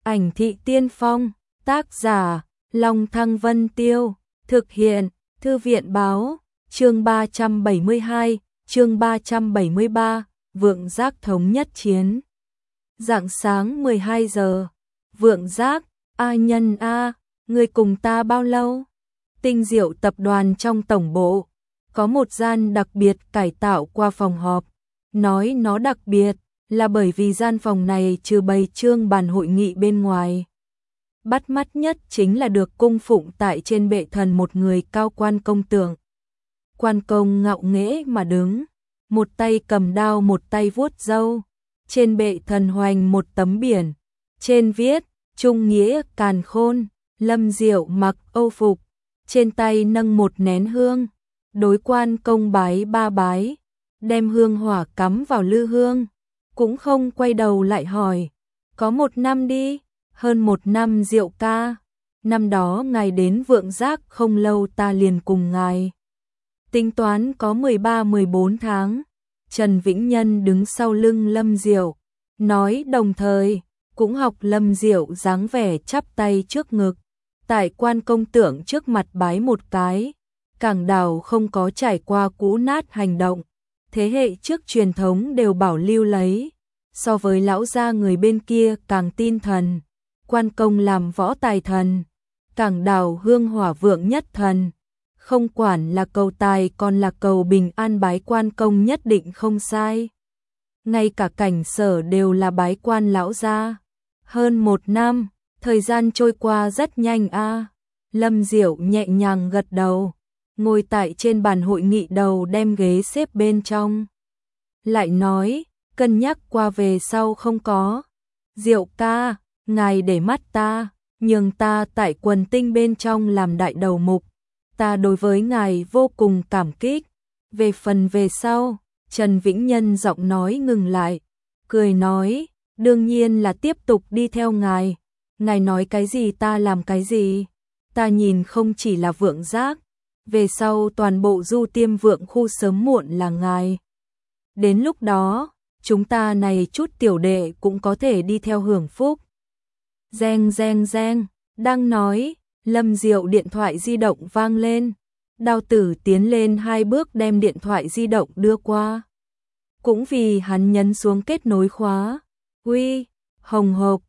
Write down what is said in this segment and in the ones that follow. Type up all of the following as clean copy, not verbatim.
Ảnh thị tiên phong, tác giả, Long Thăng Vân Tiêu, thực hiện, Thư viện báo, chương 372, chương 373, Vượng Giác thống nhất chiến. Rạng sáng 12 giờ, Vượng Giác, A Nhân A, người cùng ta bao lâu? Tinh Diệu tập đoàn trong tổng bộ, có một gian đặc biệt cải tạo qua phòng họp. Nói nó đặc biệt là bởi vì gian phòng này trừ bày trương bàn hội nghị bên ngoài. Bắt mắt nhất chính là được cung phụng tại trên bệ thần một người cao quan công tượng. Quan công ngạo nghễ mà đứng, một tay cầm đao một tay vuốt râu. Trên bệ thần hoành một tấm biển, trên viết Trung nghĩa càn khôn. Lâm Diệu mặc âu phục, trên tay nâng một nén hương, đối quan công bái ba bái, đem hương hỏa cắm vào lư hương, cũng không quay đầu lại hỏi, có 1 năm đi, hơn 1 năm Diệu ca, năm đó ngài đến Vượng Giác không lâu ta liền cùng ngài. Tính toán có 13-14 tháng, Trần Vĩnh Nhân đứng sau lưng Lâm Diệu, nói đồng thời, cũng học Lâm Diệu dáng vẻ chắp tay trước ngực, tại quan công tượng trước mặt bái một cái. Cảng Đào không có trải qua cũ nát hành động, thế hệ trước truyền thống đều bảo lưu lấy, so với lão gia người bên kia càng tin thần, quan công làm võ tài thần, Cảng Đào hương hỏa vượng nhất thần, không quản là cầu tài còn là cầu bình an bái quan công nhất định không sai. Ngay cả Cảnh Sở đều là bái quan lão gia. Hơn 1 năm, thời gian trôi qua rất nhanh a. Lâm Diệu nhẹ nhàng gật đầu, ngồi tại trên bàn hội nghị đầu đem ghế xếp bên trong. Lại nói, cân nhắc qua về sau không có. Diệu ca, ngài để mắt ta, nhường ta tại quần tinh bên trong làm đại đầu mục. Ta đối với ngài vô cùng cảm kích. Về phần về sau, Trần Vĩnh Nhân giọng nói ngừng lại, cười nói, đương nhiên là tiếp tục đi theo ngài. Ngài nói cái gì ta làm cái gì. Ta nhìn không chỉ là Vượng Giác, về sau toàn bộ Du Tiêm Vượng khu sớm muộn là ngài. Đến lúc đó, chúng ta này chút tiểu đệ cũng có thể đi theo hưởng phúc. Reng reng reng, đang nói, Lâm Diệu điện thoại di động vang lên. Đao Tử tiến lên 2 bước đem điện thoại di động đưa qua. Cũng vì hắn nhấn xuống kết nối khóa. Uy, hồng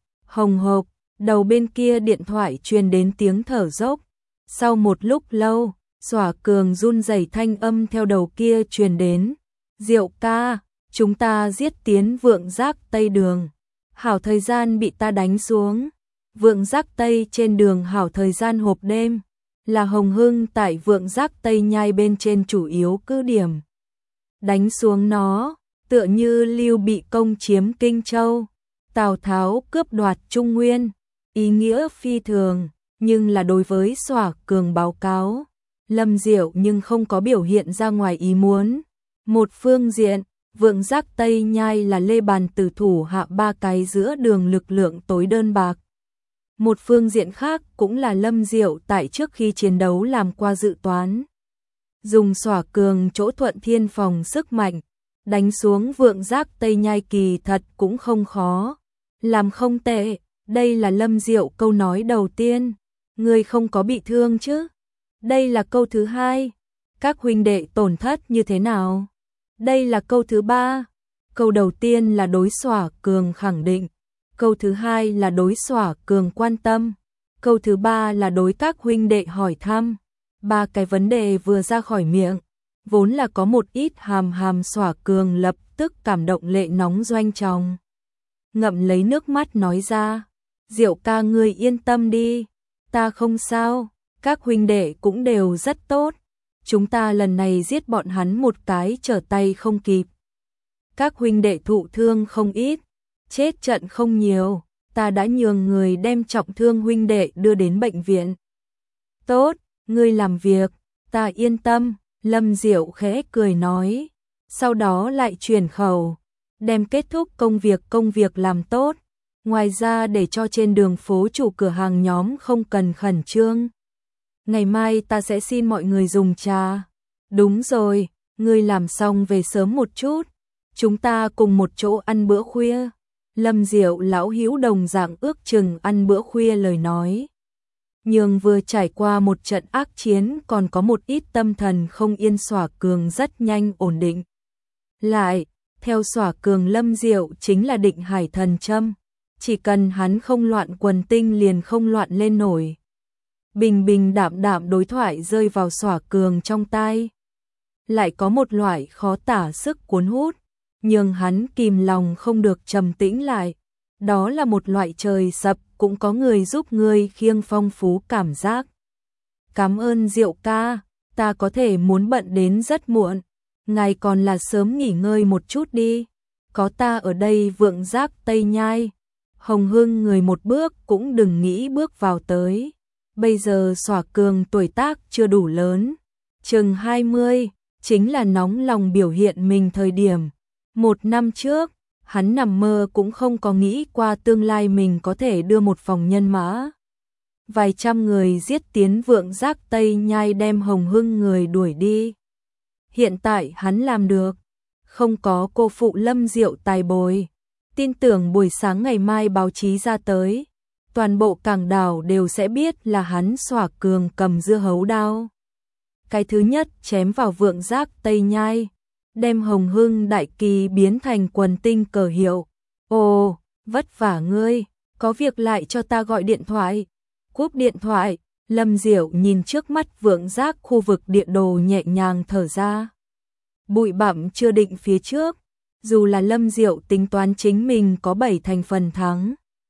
hộc, đầu bên kia điện thoại truyền đến tiếng thở dốc. Sau một lúc lâu, Xỏa Cường run rẩy thanh âm theo đầu kia truyền đến. Diệu ca, chúng ta giết tiến Vượng Giác Tây đường. Hảo thời gian bị ta đánh xuống. Vượng Giác Tây trên đường hảo thời gian hộp đêm, là Hồng Hưng tại Vượng Giác Tây nhai bên trên chủ yếu cứ điểm. Đánh xuống nó, tựa như Lưu Bị công chiếm Kinh Châu, Tào Tháo cướp đoạt Trung Nguyên, ý nghĩa phi thường, nhưng là đối với Xỏa Cường báo cáo, Lâm Diệu nhưng không có biểu hiện ra ngoài ý muốn. Một phương diện, Vượng Giác Tây nhai là Lê Bàn Tử thủ hạ 3 cái giữa đường lực lượng tối đơn bạc. Một phương diện khác cũng là Lâm Diệu tại trước khi chiến đấu làm qua dự toán. Dùng Xỏa Cường chỗ Thuận Thiên phòng sức mạnh, đánh xuống Vượng Giác Tây nhai kỳ thật cũng không khó. Làm không tệ, đây là Lâm Diệu câu nói đầu tiên. Người không có bị thương chứ? Đây là câu thứ 2. Các huynh đệ tổn thất như thế nào? Đây là câu thứ 3. Câu đầu tiên là đối Xỏa Cường khẳng định. Câu thứ 2 là đối Xỏa Cường quan tâm. Câu thứ 3 là đối các huynh đệ hỏi thăm. 3 cái vấn đề vừa ra khỏi miệng, vốn là có một ít hàm Xỏa Cường lập tức cảm động lệ nóng doanh tròng. Ngậm lấy nước mắt nói ra, Diệu ca ngươi yên tâm đi, ta không sao, các huynh đệ cũng đều rất tốt. Chúng ta lần này giết bọn hắn một cái trở tay không kịp. Các huynh đệ thụ thương không ít, chết trận không nhiều, ta đã nhường người đem trọng thương huynh đệ đưa đến bệnh viện. Tốt, ngươi làm việc, ta yên tâm, Lâm Diệu khẽ cười nói, sau đó lại chuyển khẩu, đem kết thúc công việc làm tốt, ngoài ra để cho trên đường phố chủ cửa hàng nhóm không cần khẩn trương. Ngày mai ta sẽ xin mọi người dùng trà. Đúng rồi, ngươi làm xong về sớm một chút, chúng ta cùng một chỗ ăn bữa khuya. Lâm Diệu lão hữu đồng dạng ước chừng ăn bữa khuya lời nói. Nhưng vừa trải qua một trận ác chiến còn có một ít tâm thần không yên. Xỏa Cường rất nhanh ổn định lại, theo Xỏa Cường Lâm Diệu chính là định hải thần châm, chỉ cần hắn không loạn quần tinh liền không loạn lên nổi. Bình bình đạm đạm đối thoại rơi vào Xỏa Cường trong tai, lại có một loại khó tả sức cuốn hút, nhưng hắn kìm lòng không được trầm tĩnh lại. Đó là một loại trời sập cũng có người giúp người khiêng phong phú cảm giác. Cảm ơn Diệu ca, ta có thể muốn bận đến rất muộn, ngài còn là sớm nghỉ ngơi một chút đi, có ta ở đây Vượng Giác Tây Nhai. Hồng Hưng người một bước cũng đừng nghĩ bước vào tới. Bây giờ Xỏa Cường tuổi tác chưa đủ lớn, chừng 20, chính là nóng lòng biểu hiện mình thời điểm. Một năm trước, hắn nằm mơ cũng không có nghĩ qua tương lai mình có thể đưa một phòng nhân mã vài trăm người giết tiến Vượng Giác Tây Nhai đem Hồng Hưng người đuổi đi. Hiện tại hắn làm được, không có cô phụ Lâm Diệu tài bồi. Tin tưởng buổi sáng ngày mai báo chí ra tới, toàn bộ Cảng Đảo đều sẽ biết là hắn Xỏa Cường cầm dưa hấu đao. Cái thứ nhất chém vào Vượng Giác Tây Nhai, đem Hồng Hưng đại kỳ biến thành quần tinh cờ hiệu. Ồ, vất vả ngươi, có việc lại cho ta gọi điện thoại. Cúp điện thoại, Lâm Diệu nhìn trước mắt Vượng Giác khu vực địa đồ nhẹ nhàng thở ra. Bụi bặm chưa định phía trước, dù là Lâm Diệu tính toán chính mình có 7 thành phần thắng.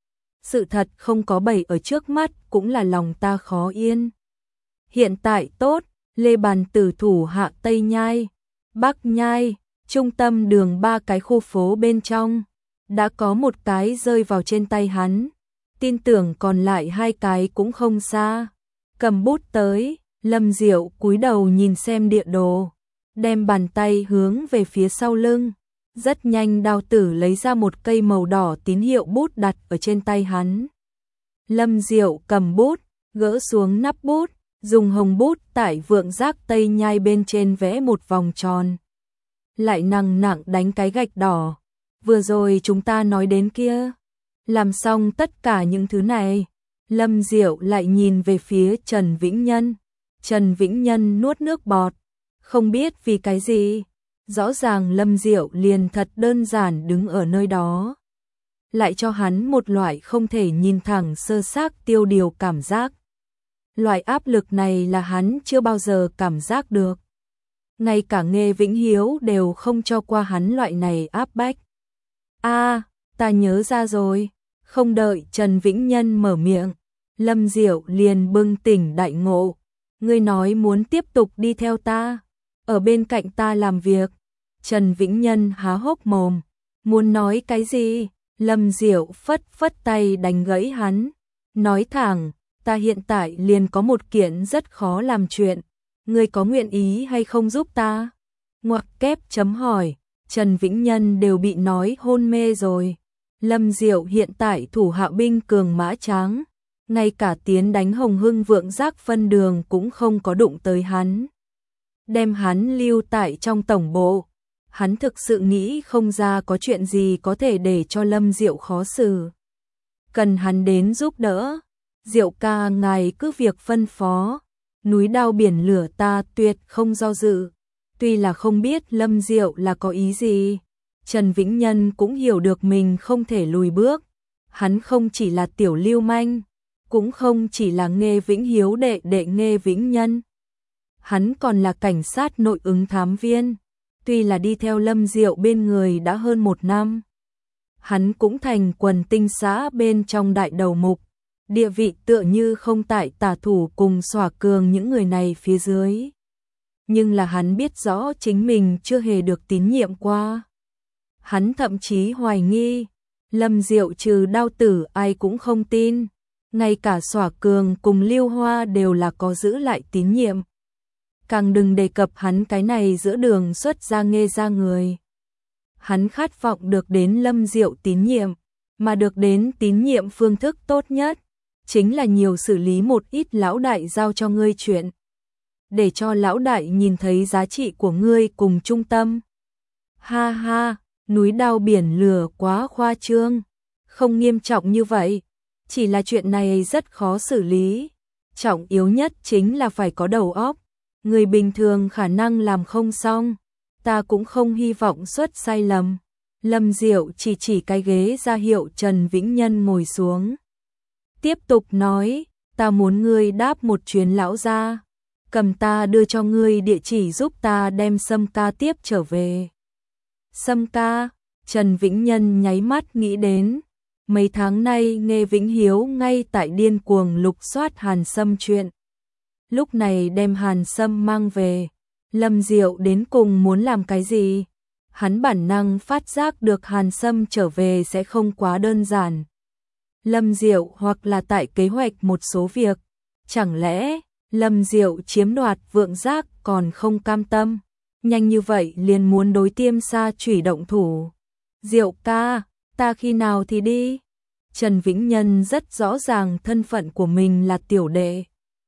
Sự thật không có 7 ở trước mắt cũng là lòng ta khó yên. Hiện tại tốt, Lê Bàn Tử thủ hạ Tây Nhai, Bắc Nhai, trung tâm đường 3 cái khu phố bên trong, đã có một cái rơi vào trên tay hắn, tin tưởng còn lại 2 cái cũng không xa. Cầm bút tới, Lâm Diệu cúi đầu nhìn xem địa đồ, đem bàn tay hướng về phía sau lưng. Rất nhanh Đao Tử lấy ra một cây màu đỏ tín hiệu bút đặt ở trên tay hắn. Lâm Diệu cầm bút, gỡ xuống nắp bút, dùng hồng bút tại Vượng Giác Tây Nhai bên trên vẽ một vòng tròn. Lại nặng nặng đánh cái gạch đỏ. Vừa rồi chúng ta nói đến kia. Làm xong tất cả những thứ này, Lâm Diệu lại nhìn về phía Trần Vĩnh Nhân. Trần Vĩnh Nhân nuốt nước bọt, không biết vì cái gì. Rõ ràng Lâm Diệu liền thật đơn giản đứng ở nơi đó, lại cho hắn một loại không thể nhìn thẳng sơ xác tiêu điều cảm giác. Loại áp lực này là hắn chưa bao giờ cảm giác được. Ngay cả Nghê Vĩnh Hiếu đều không cho qua hắn loại này áp bách. Ta nhớ ra rồi. Không đợi Trần Vĩnh Nhân mở miệng, Lâm Diệu liền bừng tỉnh đại ngộ. Ngươi nói muốn tiếp tục đi theo ta, ở bên cạnh ta làm việc. Trần Vĩnh Nhân há hốc mồm, muốn nói cái gì? Lâm Diệu phất phất tay đánh gãy hắn, nói thẳng, ta hiện tại liền có một kiện rất khó làm chuyện, ngươi có nguyện ý hay không giúp ta? Ngoặc kép chấm hỏi, Trần Vĩnh Nhân đều bị nói hôn mê rồi. Lâm Diệu hiện tại thủ hạ binh cường mã tráng, ngay cả tiến đánh Hồng Hưng Vượng Giác phân đường cũng không có đụng tới hắn. Đem hắn lưu tại trong tổng bộ, hắn thực sự nghĩ không ra có chuyện gì có thể để cho Lâm Diệu khó xử. Cần hắn đến giúp đỡ, Diệu ca ngài cứ việc phân phó, núi đao biển lửa ta tuyệt không do dự. Tuy là không biết Lâm Diệu là có ý gì, Trần Vĩnh Nhân cũng hiểu được mình không thể lùi bước. Hắn không chỉ là tiểu lưu manh, cũng không chỉ là Nghê Vĩnh Hiếu đệ đệ Nghê Vĩnh Nhân. Hắn còn là cảnh sát nội ứng thám viên. Tuy là đi theo Lâm Diệu bên người đã hơn 1 năm, hắn cũng thành quần tinh xã bên trong đại đầu mục, địa vị tựa như không tại Tả Thủ cùng Xỏa Cường những người này phía dưới. Nhưng là hắn biết rõ chính mình chưa hề được tín nhiệm qua. Hắn thậm chí hoài nghi, Lâm Diệu trừ Đao Tử ai cũng không tin, ngay cả Xỏa Cường cùng Lưu Hoa đều là có giữ lại tín nhiệm. Càng đừng đề cập hắn cái này giữa đường xuất ra Nghê ra người. Hắn khát vọng được đến Lâm Diệu tín nhiệm, mà được đến tín nhiệm phương thức tốt nhất, chính là nhiều xử lý một ít lão đại giao cho ngươi chuyện. Để cho lão đại nhìn thấy giá trị của ngươi cùng trung tâm. Ha ha, núi đao biển lửa quá khoa trương, không nghiêm trọng như vậy, chỉ là chuyện này rất khó xử lý. Trọng yếu nhất chính là phải có đầu óc, người bình thường khả năng làm không xong, ta cũng không hy vọng xuất sai lầm. Lâm Diệu chỉ cái ghế ra hiệu Trần Vĩnh Nhân ngồi xuống. Tiếp tục nói, ta muốn ngươi đáp một chuyến lão gia, cầm ta đưa cho ngươi địa chỉ giúp ta đem Sâm ca tiếp trở về. Sâm ca, Trần Vĩnh Nhân nháy mắt nghĩ đến, mấy tháng nay nghe Vĩnh Hiếu ngay tại điên cuồng lục soát Hàn Sâm chuyện. Lúc này đem Hàn Sâm mang về, Lâm Diệu đến cùng muốn làm cái gì? Hắn bản năng phát giác được Hàn Sâm trở về sẽ không quá đơn giản. Lâm Diệu hoặc là tại kế hoạch một số việc, chẳng lẽ Lâm Diệu chiếm đoạt Vượng Giác còn không cam tâm, nhanh như vậy liền muốn đối Tiêm Sa Chủy động thủ. Diệu ca, ta khi nào thì đi? Trần Vĩnh Nhân rất rõ ràng thân phận của mình là tiểu đệ.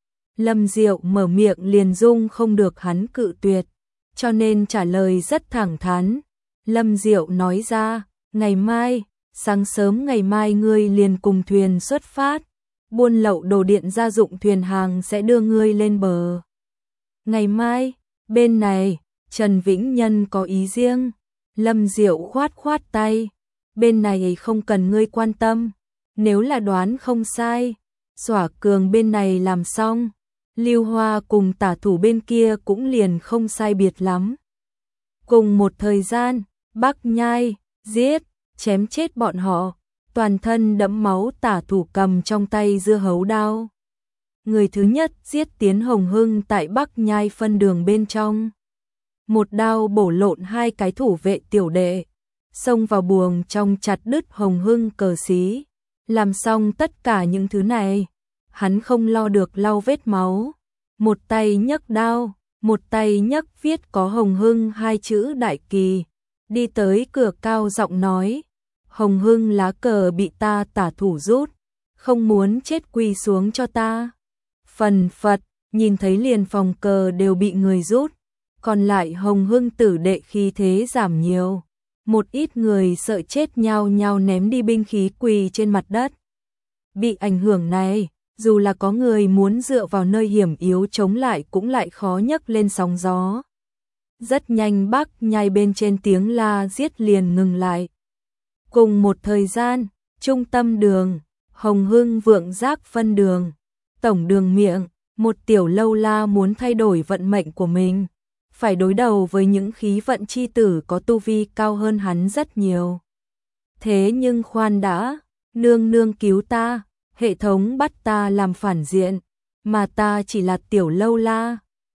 Lâm Diệu mở miệng liền dung không được hắn cự tuyệt, cho nên trả lời rất thẳng thắn. Lâm Diệu nói ra, ngày mai, sáng sớm ngày mai ngươi liền cùng thuyền xuất phát, buôn lậu đồ điện gia dụng thuyền hàng sẽ đưa ngươi lên bờ. Ngày mai, bên này, Trần Vĩnh Nhân có ý riêng. Lâm Diệu khoát khoát tay, bên này không cần ngươi quan tâm, nếu là đoán không sai, Xỏa Cường bên này làm xong, Lưu Hoa cùng tả thủ bên kia cũng liền không sai biệt lắm. Cùng một thời gian, Bắc Nhai, giết, chém chết bọn họ, toàn thân đẫm máu tả thủ cầm trong tay dưa hấu đao. Người thứ nhất giết Tiến Hồng Hưng tại Bắc Nhai phân đường bên trong. Một đao bổ lộn hai cái thủ vệ tiểu đệ, xông vào buồng trong chặt đứt Hồng Hưng cờ xí. Làm xong tất cả những thứ này, hắn không lo được lau vết máu. Một tay nhấc đao, một tay nhấc viết có Hồng Hưng hai chữ đại kỳ. Đi tới cửa cao giọng nói, Hồng Hưng lá cờ bị ta tả thủ rút, không muốn chết quỳ xuống cho ta. Phần phật, nhìn thấy liền phòng cờ đều bị người rút, còn lại Hồng Hưng tử đệ khí thế giảm nhiều. Một ít người sợ chết nhao nhao ném đi binh khí quỳ trên mặt đất. Bị ảnh hưởng này, dù là có người muốn dựa vào nơi hiểm yếu chống lại cũng lại khó nhấc lên sóng gió. Rất nhanh Bắc Nhai bên trên tiếng la giết liền ngừng lại. Cùng một thời gian, trung tâm đường, Hồng Hưng Vượng Giác phân đường, tổng đường miệng, một tiểu lâu la muốn thay đổi vận mệnh của mình, phải đối đầu với những khí vận chi tử có tu vi cao hơn hắn rất nhiều. Thế nhưng khoan đã, nương nương cứu ta, hệ thống bắt ta làm phản diện, mà ta chỉ là tiểu lâu la,